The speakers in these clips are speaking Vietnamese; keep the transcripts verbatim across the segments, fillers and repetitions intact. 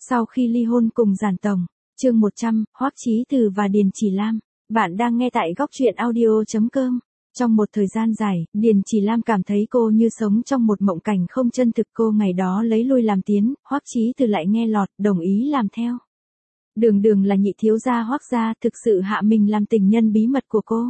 Sau khi ly hôn cùng Giản Tổng, chương một trăm, Hoắc Chí Từ và Điền Chỉ Lam. Bạn đang nghe tại góc truyện audio chấm com. Trong một thời gian dài, Điền Chỉ Lam cảm thấy cô như sống trong một mộng cảnh không chân thực. Cô ngày đó lấy lui làm tiến, Hoắc Chí Từ lại nghe lọt, đồng ý làm theo. Đường đường là nhị thiếu gia Hoắc gia, thực sự hạ mình làm tình nhân bí mật của cô.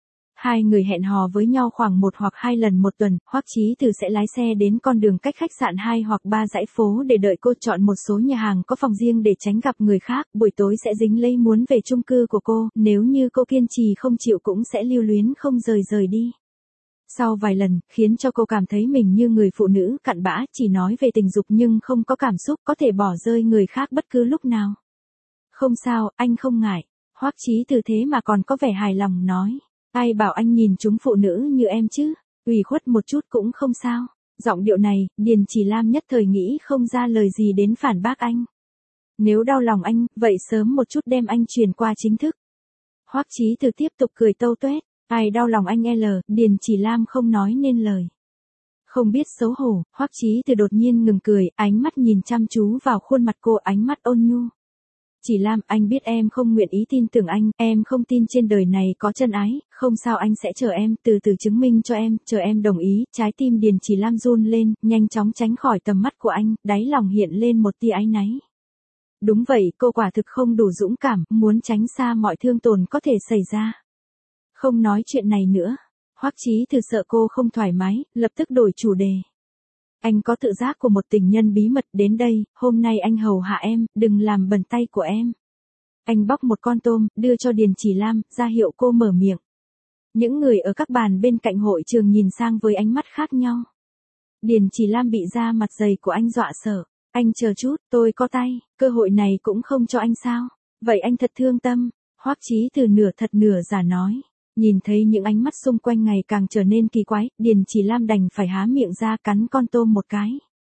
Hai người hẹn hò với nhau khoảng một hoặc hai lần một tuần, Hoắc Chí Từ sẽ lái xe đến con đường cách khách sạn hai hoặc ba dãy phố để đợi cô, chọn một số nhà hàng có phòng riêng để tránh gặp người khác, buổi tối sẽ dính lấy muốn về chung cư của cô, nếu như cô kiên trì không chịu cũng sẽ lưu luyến không rời rời đi. Sau vài lần, khiến cho cô cảm thấy mình như người phụ nữ cặn bã, chỉ nói về tình dục nhưng không có cảm xúc, có thể bỏ rơi người khác bất cứ lúc nào. Không sao, anh không ngại. Hoắc Chí Từ thế mà còn có vẻ hài lòng nói. Ai bảo anh nhìn chúng phụ nữ như em chứ, ủy khuất một chút cũng không sao. Giọng điệu này, Điền Chỉ Lam nhất thời nghĩ không ra lời gì đến phản bác anh. Nếu đau lòng anh, vậy sớm một chút đem anh truyền qua chính thức. Hoắc Chí Từ tiếp tục cười tâu tuét. Ai đau lòng anh L, Điền Chỉ Lam không nói nên lời. Không biết xấu hổ, Hoắc Chí Từ đột nhiên ngừng cười, ánh mắt nhìn chăm chú vào khuôn mặt cô, ánh mắt ôn nhu. Chỉ Lam, anh biết em không nguyện ý tin tưởng anh, em không tin trên đời này có chân ái, không sao, anh sẽ chờ em, từ từ chứng minh cho em, chờ em đồng ý. Trái tim Điền Chỉ Lam run lên, nhanh chóng tránh khỏi tầm mắt của anh, đáy lòng hiện lên một tia áy náy. Đúng vậy, cô quả thực không đủ dũng cảm, muốn tránh xa mọi thương tổn có thể xảy ra. Không nói chuyện này nữa. Hoắc Chí Từ sợ cô không thoải mái, lập tức đổi chủ đề. Anh có tự giác của một tình nhân bí mật, đến đây, hôm nay anh hầu hạ em, đừng làm bẩn tay của em. Anh bóc một con tôm, đưa cho Điền Chỉ Lam, ra hiệu cô mở miệng. Những người ở các bàn bên cạnh hội trường nhìn sang với ánh mắt khác nhau. Điền Chỉ Lam bị da mặt dày của anh dọa sợ. Anh chờ chút, tôi có tay, cơ hội này cũng không cho anh sao? Vậy anh thật thương tâm. Hoắc Chí Từ nửa thật nửa giả nói. Nhìn thấy những ánh mắt xung quanh ngày càng trở nên kỳ quái, Điền Chỉ Lam đành phải há miệng ra cắn con tôm một cái.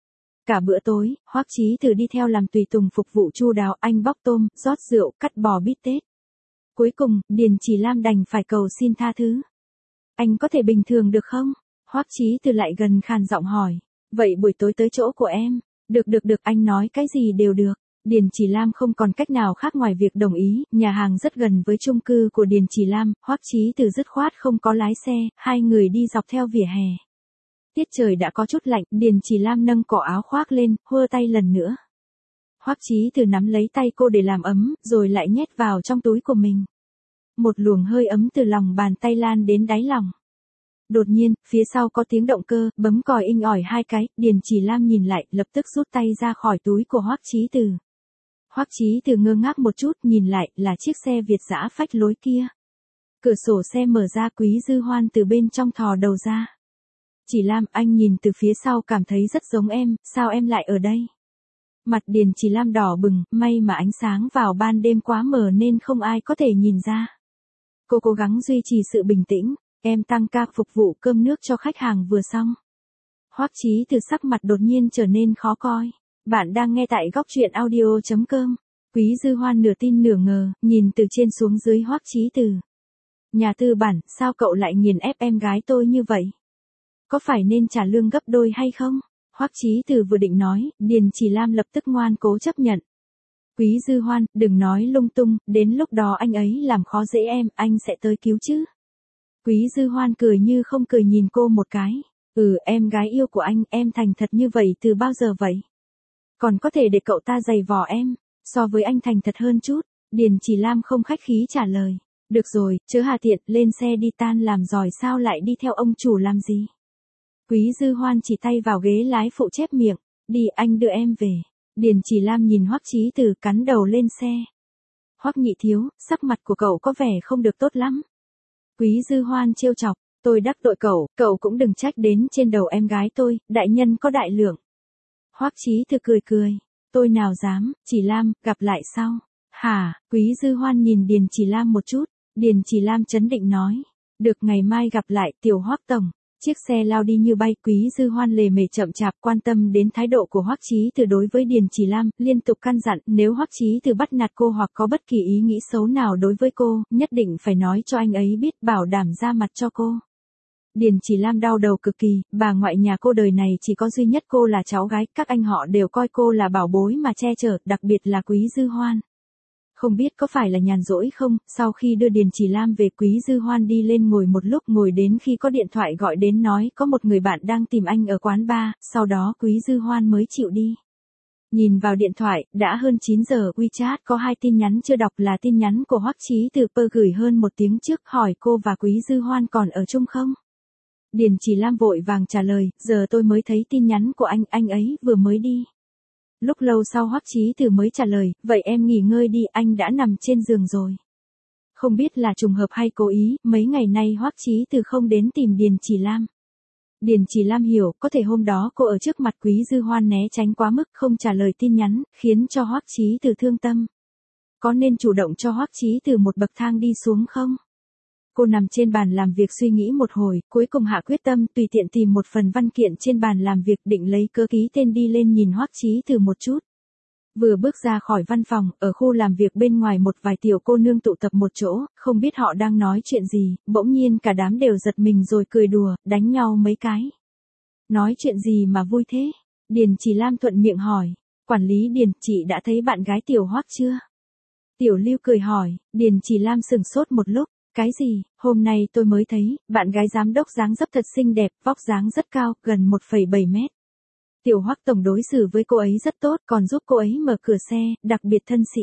Cả bữa tối, Hoắc Chí Từ đi theo làm tùy tùng phục vụ chu đáo, anh bóc tôm, rót rượu, cắt bò bít tết. Cuối cùng, Điền Chỉ Lam đành phải cầu xin tha thứ. Anh có thể bình thường được không? Hoắc Chí Từ lại gần khàn giọng hỏi. Vậy buổi tối tới chỗ của em. Được được được, anh nói cái gì đều được. Điền Chỉ Lam không còn cách nào khác ngoài việc đồng ý, nhà hàng rất gần với chung cư của Điền Chỉ Lam, Hoắc Chí Từ dứt khoát không có lái xe, hai người đi dọc theo vỉa hè. Tiết trời đã có chút lạnh, Điền Chỉ Lam nâng cổ áo khoác lên, hơ tay lần nữa. Hoắc Chí Từ nắm lấy tay cô để làm ấm, rồi lại nhét vào trong túi của mình. Một luồng hơi ấm từ lòng bàn tay lan đến đáy lòng. Đột nhiên, phía sau có tiếng động cơ, bấm còi inh ỏi hai cái, Điền Chỉ Lam nhìn lại, lập tức rút tay ra khỏi túi của Hoắc Chí Từ. Hoắc Chí Từ ngơ ngác một chút, nhìn lại, là chiếc xe Việt dã phách lối kia. Cửa sổ xe mở ra, Quý Dư Hoan từ bên trong thò đầu ra. Chỉ Lam, anh nhìn từ phía sau cảm thấy rất giống em, sao em lại ở đây? Mặt Điền Chỉ Lam đỏ bừng, may mà ánh sáng vào ban đêm quá mờ nên không ai có thể nhìn ra. Cô cố gắng duy trì sự bình tĩnh, em tăng ca phục vụ cơm nước cho khách hàng vừa xong. Hoắc Chí Từ sắc mặt đột nhiên trở nên khó coi. Bạn đang nghe tại góc truyện audio chấm com. Quý Dư Hoan nửa tin nửa ngờ, nhìn từ trên xuống dưới Hoắc Chí Từ. Nhà tư bản, sao cậu lại nghiền ép em gái tôi như vậy? Có phải nên trả lương gấp đôi hay không? Hoắc Chí Từ vừa định nói, Điền Chỉ Lam lập tức ngoan cố chấp nhận. Quý Dư Hoan, đừng nói lung tung, đến lúc đó anh ấy làm khó dễ em, anh sẽ tới cứu chứ. Quý Dư Hoan cười như không cười nhìn cô một cái. Ừ, em gái yêu của anh, em thành thật như vậy từ bao giờ vậy? Còn có thể để cậu ta giày vò em, so với anh thành thật hơn chút. Điền Chỉ Lam không khách khí trả lời. Được rồi, chớ hà tiện, lên xe đi, tan làm giỏi sao lại đi theo ông chủ làm gì? Quý Dư Hoan chỉ tay vào ghế lái phụ chép miệng. Đi, anh đưa em về. Điền Chỉ Lam nhìn Hoắc Chí Từ cắn đầu lên xe. Hoắc nhị thiếu, sắc mặt của cậu có vẻ không được tốt lắm. Quý Dư Hoan trêu chọc. Tôi đắc tội cậu, cậu cũng đừng trách đến trên đầu em gái tôi, đại nhân có đại lượng. Hoắc Chí Từ cười cười. Tôi nào dám, Chỉ Lam, gặp lại sau. Hả, Quý Dư Hoan nhìn Điền Chỉ Lam một chút. Điền Chỉ Lam trấn định nói. Được, ngày mai gặp lại, tiểu Hoắc tổng. Chiếc xe lao đi như bay, Quý Dư Hoan lề mề chậm chạp quan tâm đến thái độ của Hoắc Chí Từ đối với Điền Chỉ Lam, liên tục căn dặn, nếu Hoắc Chí Từ bắt nạt cô hoặc có bất kỳ ý nghĩ xấu nào đối với cô, nhất định phải nói cho anh ấy biết, bảo đảm ra mặt cho cô. Điền Chỉ Lam đau đầu cực kỳ, bà ngoại nhà cô đời này chỉ có duy nhất cô là cháu gái, các anh họ đều coi cô là bảo bối mà che chở, đặc biệt là Quý Dư Hoan. Không biết có phải là nhàn rỗi không, sau khi đưa Điền Chỉ Lam về, Quý Dư Hoan đi lên ngồi một lúc, ngồi đến khi có điện thoại gọi đến nói có một người bạn đang tìm anh ở quán bar, sau đó Quý Dư Hoan mới chịu đi. Nhìn vào điện thoại, đã hơn chín giờ, WeChat có hai tin nhắn chưa đọc là tin nhắn của Hoắc Chí Từ Pơ gửi hơn một tiếng trước, hỏi cô và Quý Dư Hoan còn ở chung không? Điền Chỉ Lam vội vàng trả lời, giờ tôi mới thấy tin nhắn của anh, anh ấy vừa mới đi. Lúc lâu sau Hoắc Chí Từ mới trả lời, vậy em nghỉ ngơi đi, anh đã nằm trên giường rồi. Không biết là trùng hợp hay cố ý, mấy ngày nay Hoắc Chí Từ không đến tìm Điền Chỉ Lam. Điền Chỉ Lam hiểu, có thể hôm đó cô ở trước mặt Quý Dư Hoan né tránh quá mức, không trả lời tin nhắn, khiến cho Hoắc Chí Từ thương tâm. Có nên chủ động cho Hoắc Chí Từ một bậc thang đi xuống không? Cô nằm trên bàn làm việc suy nghĩ một hồi, cuối cùng hạ quyết tâm, tùy tiện tìm một phần văn kiện trên bàn làm việc, định lấy cớ ký tên đi lên nhìn Hoắc Chí Từ một chút. Vừa bước ra khỏi văn phòng, ở khu làm việc bên ngoài một vài tiểu cô nương tụ tập một chỗ, không biết họ đang nói chuyện gì, bỗng nhiên cả đám đều giật mình rồi cười đùa, đánh nhau mấy cái. Nói chuyện gì mà vui thế? Điền Chỉ Lam thuận miệng hỏi. Quản lý Điền, chị đã thấy bạn gái tiểu Hoắc chưa? Tiểu Lưu cười hỏi, Điền Chỉ Lam sừng sốt một lúc. Cái gì, hôm nay tôi mới thấy, bạn gái giám đốc dáng dấp thật xinh đẹp, vóc dáng rất cao, gần một phẩy bảy mét. Tiểu Hoắc tổng đối xử với cô ấy rất tốt, còn giúp cô ấy mở cửa xe, đặc biệt thân sĩ.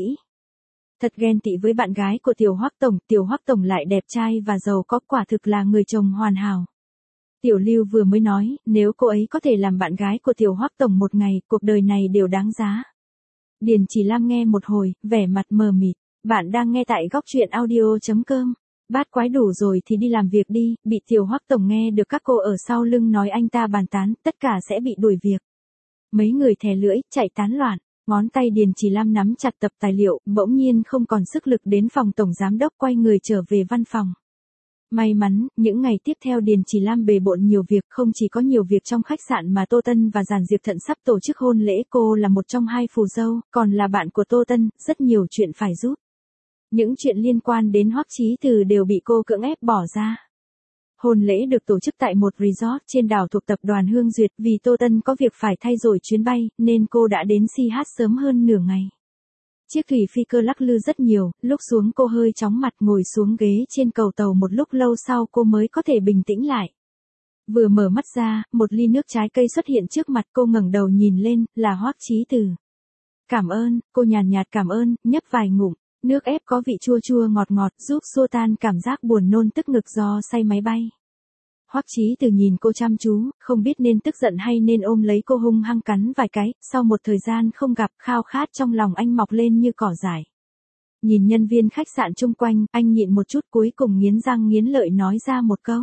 Thật ghen tị với bạn gái của Tiểu Hoắc tổng, Tiểu Hoắc tổng lại đẹp trai và giàu có, quả thực là người chồng hoàn hảo. Tiểu Lưu vừa mới nói, nếu cô ấy có thể làm bạn gái của Tiểu Hoắc tổng một ngày, cuộc đời này đều đáng giá. Điền Chỉ Lam nghe một hồi, vẻ mặt mờ mịt. Bạn đang nghe tại góc truyện audio chấm com. Bát quái đủ rồi thì đi làm việc đi, bị Tiểu Hoắc tổng nghe được các cô ở sau lưng nói anh ta bàn tán, tất cả sẽ bị đuổi việc. Mấy người thè lưỡi, chạy tán loạn, ngón tay Điền Chỉ Lam nắm chặt tập tài liệu, bỗng nhiên không còn sức lực đến phòng tổng giám đốc, quay người trở về văn phòng. May mắn, những ngày tiếp theo Điền Chỉ Lam bề bộn nhiều việc, không chỉ có nhiều việc trong khách sạn mà Tô Tân và Giản Diệp Thận sắp tổ chức hôn lễ, cô là một trong hai phù dâu, còn là bạn của Tô Tân, rất nhiều chuyện phải giúp. Những chuyện liên quan đến Hoắc Chí Từ đều bị cô cưỡng ép bỏ ra. Hôn lễ được tổ chức tại một resort trên đảo thuộc tập đoàn Hương Duyệt, vì Tô Tân có việc phải thay đổi chuyến bay, nên cô đã đến xê hát sớm hơn nửa ngày. Chiếc thủy phi cơ lắc lư rất nhiều, lúc xuống cô hơi chóng mặt, ngồi xuống ghế trên cầu tàu một lúc lâu sau cô mới có thể bình tĩnh lại. Vừa mở mắt ra, một ly nước trái cây xuất hiện trước mặt, cô ngẩng đầu nhìn lên, là Hoắc Chí Từ. Cảm ơn, cô nhàn nhạt cảm ơn, nhấp vài ngụm. Nước ép có vị chua chua ngọt ngọt, giúp xua tan cảm giác buồn nôn tức ngực do say máy bay. Hoắc Chí Từ nhìn cô chăm chú, không biết nên tức giận hay nên ôm lấy cô hung hăng cắn vài cái, sau một thời gian không gặp, khao khát trong lòng anh mọc lên như cỏ dại. Nhìn nhân viên khách sạn chung quanh, anh nhịn một chút, cuối cùng nghiến răng nghiến lợi nói ra một câu.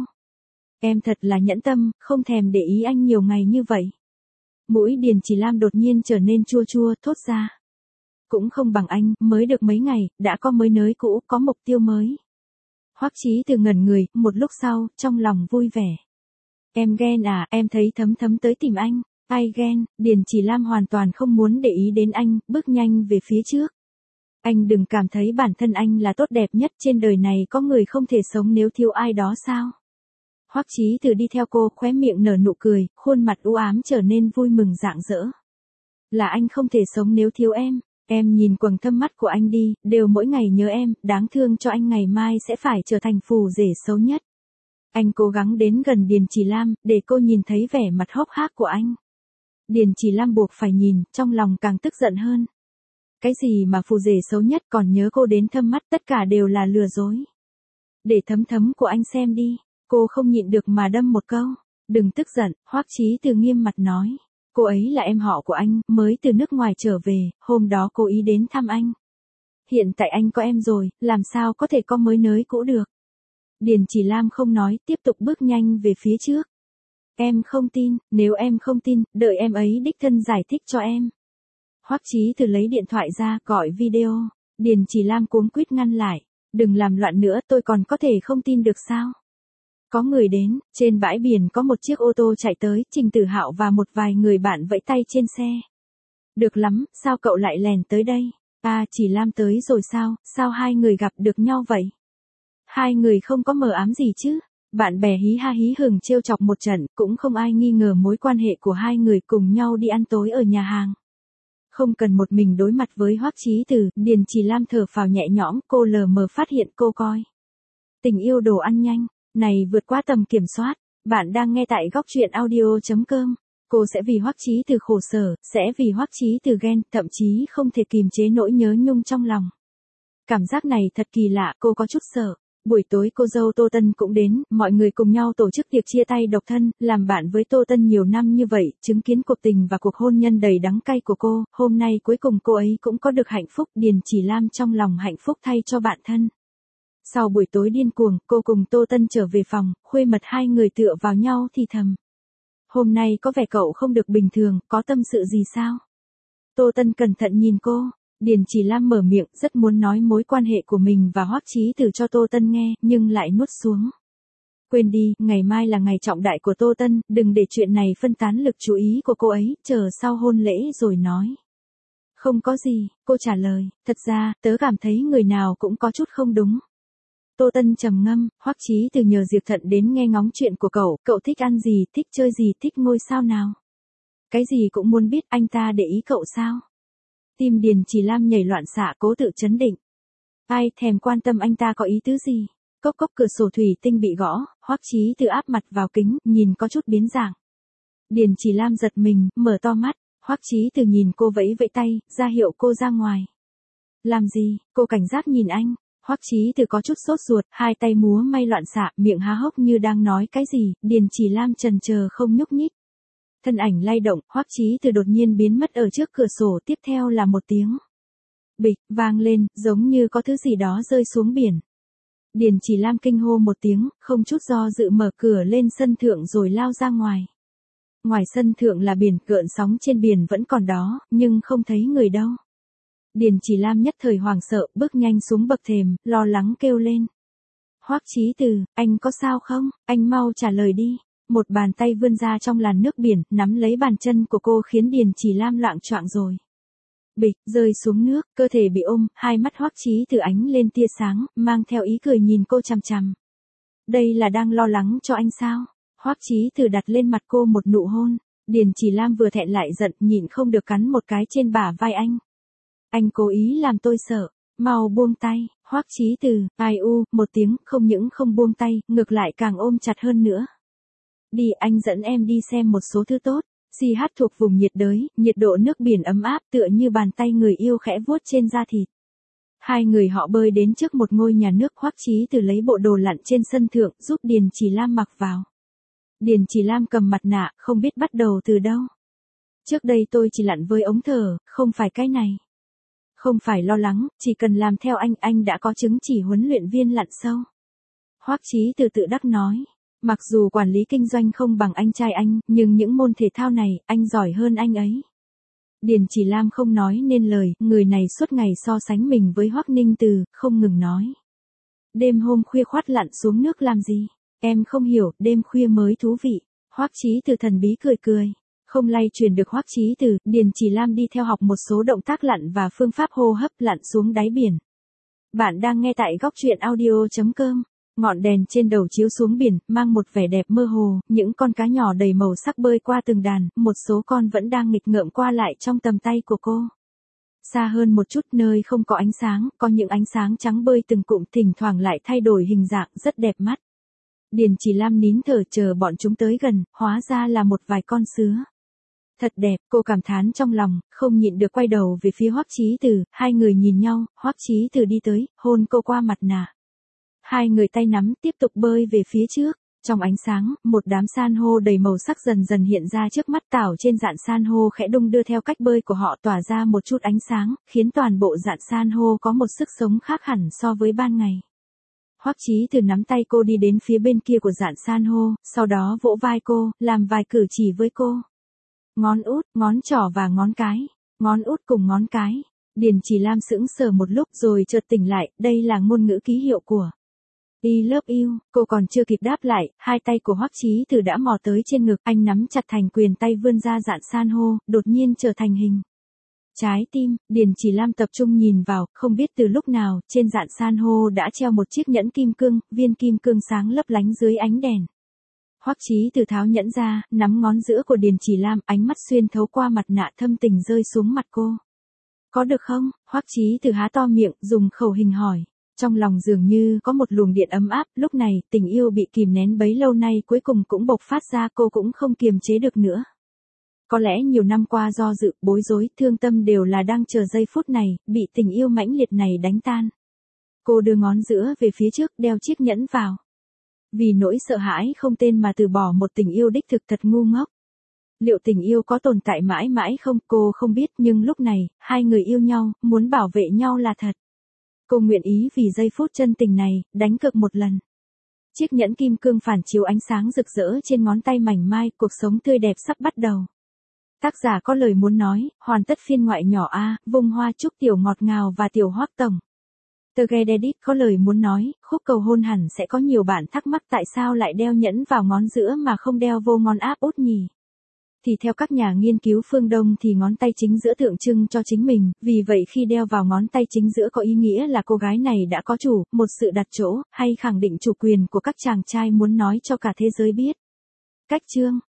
Em thật là nhẫn tâm, không thèm để ý anh nhiều ngày như vậy. Mũi Điền Chỉ Lam đột nhiên trở nên chua chua, thốt ra. Cũng không bằng anh, mới được mấy ngày, đã có mới nới cũ, có mục tiêu mới. Hoắc Chí Từ ngẩn người, một lúc sau, trong lòng vui vẻ. Em ghen à, em thấy Thấm Thấm tới tìm anh. Ai ghen? Điền Chỉ Lam hoàn toàn không muốn để ý đến anh, bước nhanh về phía trước. Anh đừng cảm thấy bản thân anh là tốt đẹp nhất trên đời này, có người không thể sống nếu thiếu ai đó sao? Hoắc Chí Từ đi theo cô, khóe miệng nở nụ cười, khuôn mặt u ám trở nên vui mừng rạng rỡ. Là anh không thể sống nếu thiếu em. Em nhìn quầng thâm mắt của anh đi, đều mỗi ngày nhớ em, đáng thương cho anh ngày mai sẽ phải trở thành phù rể xấu nhất. Anh cố gắng đến gần Điền Chỉ Lam, để cô nhìn thấy vẻ mặt hốc hác của anh. Điền Chỉ Lam buộc phải nhìn, trong lòng càng tức giận hơn. Cái gì mà phù rể xấu nhất, còn nhớ cô đến thâm mắt, tất cả đều là lừa dối. Để Thấm Thấm của anh xem đi, cô không nhịn được mà đâm một câu. Đừng tức giận, Hoắc Chí Từ nghiêm mặt nói. Cô ấy là em họ của anh, mới từ nước ngoài trở về, hôm đó cô ý đến thăm anh. Hiện tại anh có em rồi, làm sao có thể có mới nới cũ được. Điền Chỉ Lam không nói, tiếp tục bước nhanh về phía trước. Em không tin, nếu em không tin, đợi em ấy đích thân giải thích cho em. Hoắc Chí Từ lấy điện thoại ra, gọi video. Điền Chỉ Lam cuống quýt ngăn lại. Đừng làm loạn nữa, tôi còn có thể không tin được sao? Có người đến, trên bãi biển có một chiếc ô tô chạy tới, Trình Tử Hạo và một vài người bạn vẫy tay trên xe. Được lắm, sao cậu lại lèn tới đây? À, Chỉ Lam tới rồi sao, sao hai người gặp được nhau vậy? Hai người không có mờ ám gì chứ? Bạn bè hí ha hí hửng trêu chọc một trận, cũng không ai nghi ngờ mối quan hệ của hai người cùng nhau đi ăn tối ở nhà hàng. Không cần một mình đối mặt với Hoắc Chí Từ, Điền Chỉ Lam thở phào nhẹ nhõm, cô lờ mờ phát hiện cô coi tình yêu đồ ăn nhanh này vượt quá tầm kiểm soát. Bạn đang nghe tại góc truyện audio chấm com. Cô sẽ vì Hoắc Chí Từ khổ sở, sẽ vì Hoắc Chí Từ ghen, thậm chí không thể kìm chế nỗi nhớ nhung trong lòng. Cảm giác này thật kỳ lạ, cô có chút sợ. Buổi tối cô dâu Tô Tân cũng đến, mọi người cùng nhau tổ chức tiệc chia tay độc thân, làm bạn với Tô Tân nhiều năm như vậy, chứng kiến cuộc tình và cuộc hôn nhân đầy đắng cay của cô, hôm nay cuối cùng cô ấy cũng có được hạnh phúc. Điền Chỉ Lam trong lòng hạnh phúc thay cho bạn thân. Sau buổi tối điên cuồng, cô cùng Tô Tân trở về phòng, khuê mật hai người tựa vào nhau thì thầm. Hôm nay có vẻ cậu không được bình thường, có tâm sự gì sao? Tô Tân cẩn thận nhìn cô. Điền Chỉ Lam mở miệng, rất muốn nói mối quan hệ của mình và Hoắc Chí Từ cho Tô Tân nghe, nhưng lại nuốt xuống. Quên đi, ngày mai là ngày trọng đại của Tô Tân, đừng để chuyện này phân tán lực chú ý của cô ấy, chờ sau hôn lễ rồi nói. Không có gì, cô trả lời, thật ra, tớ cảm thấy người nào cũng có chút không đúng. Tô Tân trầm ngâm, Hoắc Chí Từ nhờ Diệp Thận đến nghe ngóng chuyện của cậu, cậu thích ăn gì, thích chơi gì, thích ngôi sao nào. Cái gì cũng muốn biết, anh ta để ý cậu sao? Tim Điền Chỉ Lam nhảy loạn xạ, cố tự chấn định. Ai thèm quan tâm anh ta có ý tứ gì? Cốc cốc, cửa sổ thủy tinh bị gõ, Hoắc Chí Từ áp mặt vào kính, nhìn có chút biến dạng. Điền Chỉ Lam giật mình, mở to mắt, Hoắc Chí Từ nhìn cô vẫy vẫy tay, ra hiệu cô ra ngoài. Làm gì? Cô cảnh giác nhìn anh. Hoắc Chí Từ có chút sốt ruột, hai tay múa may loạn xạ, miệng há hốc như đang nói cái gì. Điền Chỉ Lam chần chờ không nhúc nhích. Thân ảnh lay động, Hoắc Chí Từ đột nhiên biến mất ở trước cửa sổ, tiếp theo là một tiếng bịch vang lên, giống như có thứ gì đó rơi xuống biển. Điền Chỉ Lam kinh hô một tiếng, không chút do dự mở cửa lên sân thượng rồi lao ra ngoài. Ngoài sân thượng là biển, gợn sóng trên biển vẫn còn đó, nhưng không thấy người đâu. Điền Chỉ Lam nhất thời hoảng sợ, bước nhanh xuống bậc thềm, lo lắng kêu lên. Hoắc Chí Từ, anh có sao không? Anh mau trả lời đi. Một bàn tay vươn ra trong làn nước biển, nắm lấy bàn chân của cô khiến Điền Chỉ Lam loạng choạng rồi. Bịch, rơi xuống nước, cơ thể bị ôm, hai mắt Hoắc Chí Từ ánh lên tia sáng, mang theo ý cười nhìn cô chằm chằm. Đây là đang lo lắng cho anh sao? Hoắc Chí Từ đặt lên mặt cô một nụ hôn. Điền Chỉ Lam vừa thẹn lại giận, nhịn không được cắn một cái trên bả vai anh. Anh cố ý làm tôi sợ, mau buông tay. Hoắc Chí Từ, ai u, một tiếng, không những không buông tay, ngược lại càng ôm chặt hơn nữa. Đi, anh dẫn em đi xem một số thứ tốt. xê hát thuộc vùng nhiệt đới, nhiệt độ nước biển ấm áp tựa như bàn tay người yêu khẽ vuốt trên da thịt. Hai người họ bơi đến trước một ngôi nhà nước. Hoắc Chí Từ lấy bộ đồ lặn trên sân thượng, giúp Điền Chỉ Lam mặc vào. Điền Chỉ Lam cầm mặt nạ, không biết bắt đầu từ đâu. Trước đây tôi chỉ lặn với ống thở, không phải cái này. Không phải lo lắng, chỉ cần làm theo anh, anh đã có chứng chỉ huấn luyện viên lặn sâu. Hoắc Chí Từ tự đắc nói. Mặc dù quản lý kinh doanh không bằng anh trai anh, nhưng những môn thể thao này, anh giỏi hơn anh ấy. Điền Chỉ Lam không nói nên lời, người này suốt ngày so sánh mình với Hoắc Ninh Từ, không ngừng nói. Đêm hôm khuya khoắt lặn xuống nước làm gì? Em không hiểu, đêm khuya mới thú vị. Hoắc Chí Từ thần bí cười cười. Không lay truyền được Hoắc Chí Từ, Điền Chỉ Lam đi theo học một số động tác lặn và phương pháp hô hấp lặn xuống đáy biển. Bạn đang nghe tại góc truyện audio chấm com. Ngọn đèn trên đầu chiếu xuống biển, mang một vẻ đẹp mơ hồ, những con cá nhỏ đầy màu sắc bơi qua từng đàn, một số con vẫn đang nghịch ngợm qua lại trong tầm tay của cô. Xa hơn một chút, nơi không có ánh sáng, có những ánh sáng trắng bơi từng cụm, thỉnh thoảng lại thay đổi hình dạng, rất đẹp mắt. Điền Chỉ Lam nín thở chờ bọn chúng tới gần, hóa ra là một vài con sứa. Thật đẹp, cô cảm thán trong lòng, không nhịn được quay đầu về phía Hoắc Chí Từ, hai người nhìn nhau, Hoắc Chí Từ đi tới, hôn cô qua mặt nạ. Hai người tay nắm tiếp tục bơi về phía trước. Trong ánh sáng, một đám san hô đầy màu sắc dần dần hiện ra trước mắt. Tảo trên dạn san hô khẽ đung đưa theo cách bơi của họ, tỏa ra một chút ánh sáng, khiến toàn bộ dạn san hô có một sức sống khác hẳn so với ban ngày. Hoắc Chí Từ nắm tay cô đi đến phía bên kia của dạn san hô, sau đó vỗ vai cô, làm vài cử chỉ với cô. Ngón út, ngón trỏ và ngón cái. Ngón út cùng ngón cái. Điền Chỉ Lam sững sờ một lúc rồi chợt tỉnh lại, đây là ngôn ngữ ký hiệu của I love you. Cô còn chưa kịp đáp lại, hai tay của Hoắc Chí Từ đã mò tới trên ngực, anh nắm chặt thành quyền tay vươn ra dạn san hô, đột nhiên trở thành hình Trái tim, Điền Chỉ Lam tập trung nhìn vào, không biết từ lúc nào, trên dạn san hô đã treo một chiếc nhẫn kim cương, viên kim cương sáng lấp lánh dưới ánh đèn. Hoắc Chí Từ tháo nhẫn ra, nắm ngón giữa của Điền Chỉ Lam, ánh mắt xuyên thấu qua mặt nạ thâm tình rơi xuống mặt cô. Có được không? Hoắc Chí Từ há to miệng, dùng khẩu hình hỏi. Trong lòng dường như có một luồng điện ấm áp, lúc này, tình yêu bị kìm nén bấy lâu nay cuối cùng cũng bộc phát ra, cô cũng không kiềm chế được nữa. Có lẽ nhiều năm qua do dự, bối rối, thương tâm đều là đang chờ giây phút này, bị tình yêu mãnh liệt này đánh tan. Cô đưa ngón giữa về phía trước, đeo chiếc nhẫn vào. Vì nỗi sợ hãi không tên mà từ bỏ một tình yêu đích thực thật ngu ngốc. Liệu tình yêu có tồn tại mãi mãi không, cô không biết, nhưng lúc này, hai người yêu nhau, muốn bảo vệ nhau là thật. Cô nguyện ý vì giây phút chân tình này, đánh cược một lần. Chiếc nhẫn kim cương phản chiếu ánh sáng rực rỡ trên ngón tay mảnh mai, cuộc sống tươi đẹp sắp bắt đầu. Tác giả có lời muốn nói, hoàn tất phiên ngoại nhỏ A, vung hoa chúc tiểu ngọt ngào và tiểu Hoắc tổng. The Gededit có lời muốn nói, khúc cầu hôn hẳn sẽ có nhiều bạn thắc mắc tại sao lại đeo nhẫn vào ngón giữa mà không đeo vô ngón áp út nhỉ. Thì theo các nhà nghiên cứu phương Đông thì ngón tay chính giữa tượng trưng cho chính mình, vì vậy khi đeo vào ngón tay chính giữa có ý nghĩa là cô gái này đã có chủ, một sự đặt chỗ, hay khẳng định chủ quyền của các chàng trai muốn nói cho cả thế giới biết. Cách chương